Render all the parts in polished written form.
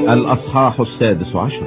الأصحاح 16.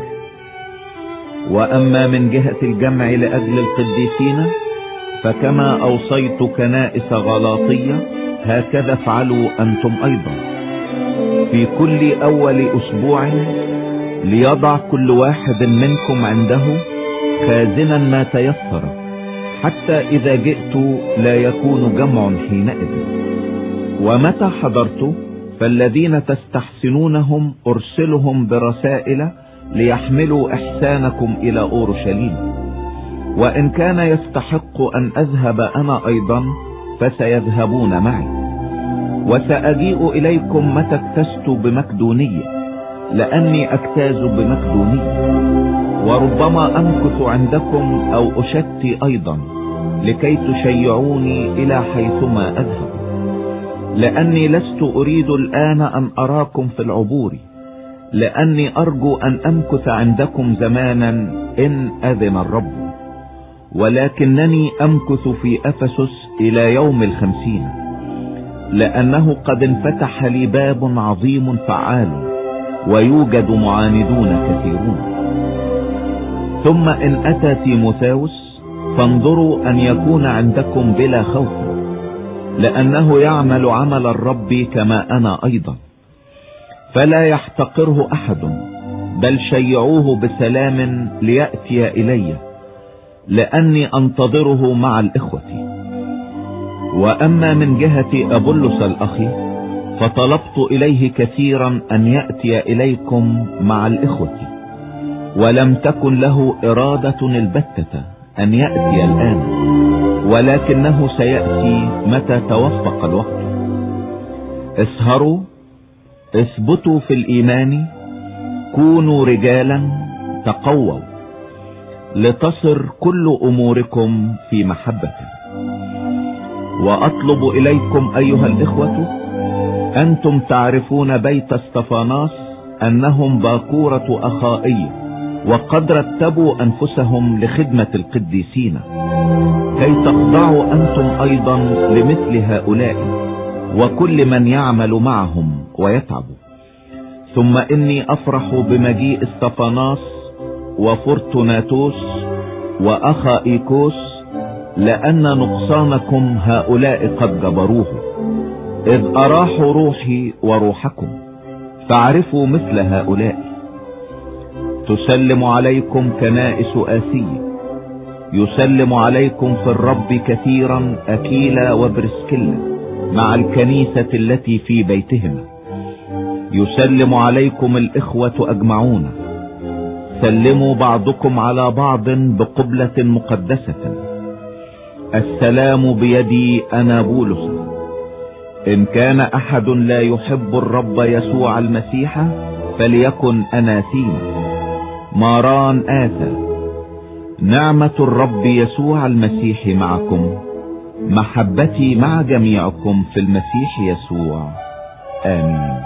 وأما من جهة الجمع لأجل القديسين فكما أوصيت كنائس غلاطية هكذا افعلوا أنتم أيضا في كل أول أسبوع، ليضع كل واحد منكم عنده خازنا ما تيسر، حتى إذا جئت لا يكون جمع حينئذ. ومتى حضرت فالذين تستحسنونهم أرسلهم برسائل ليحملوا إحسانكم إلى أورشليم، وإن كان يستحق أن أذهب أنا أيضا فسيذهبون معي. وسأجيء إليكم متى اجتزت بمقدونية، لأني أجتاز بمقدونية، وربما أمكث عندكم أو أشتي أيضا لكي تشيعوني إلى حيثما أذهب، لأني لست أريد الآن أن أراكم في العبور، لأني أرجو أن أمكث عندكم زمانا إن أذن الرب، ولكنني أمكث في أفسس إلى يوم 50، لأنه قد انفتح لي باب عظيم فعال، ويوجد معاندون كثيرون. ثم إن أتى تيموثاوس فانظروا أن يكون عندكم بلا خوف، لأنه يعمل عمل الرب كما أنا أيضا، فلا يحتقره أحد، بل شيعوه بسلام ليأتي إلي، لأني أنتظره مع الإخوة. وأما من جهة أبولس الأخي فطلبت إليه كثيرا أن يأتي إليكم مع الإخوة، ولم تكن له إرادة البتة أن يأتي الآن، ولكنه سيأتي متى توفق الوقت. اسهروا، اثبتوا في الإيمان، كونوا رجالا، تقووا، لتصر كل أموركم في محبة. وأطلب إليكم أيها الإخوة، أنتم تعرفون بيت استفاناس أنهم باكورة أخائي، وقد رتبوا أنفسهم لخدمة القديسين، كي تخضعوا أنتم أيضا لمثل هؤلاء وكل من يعمل معهم ويتعب. ثم إني أفرح بمجيء استفاناس وفورتوناتوس وأخائيكوس، لأن نقصانكم هؤلاء قد جبروه، إذ أراحوا روحي وروحكم، فاعرفوا مثل هؤلاء. تسلم عليكم كنائس آسية، يسلم عليكم في الرب كثيرا أكيلا وبرسكيلا مع الكنيسة التي في بيتهما. يسلم عليكم الإخوة أجمعون. سلموا بعضكم على بعض بقبلة مقدسة. السلام بيدي أنا بولس. إن كان أحد لا يحب الرب يسوع المسيح فليكن أناثيما. ماران آثى. نعمة الرب يسوع المسيح معكم. محبتي مع جميعكم في المسيح يسوع. آمين.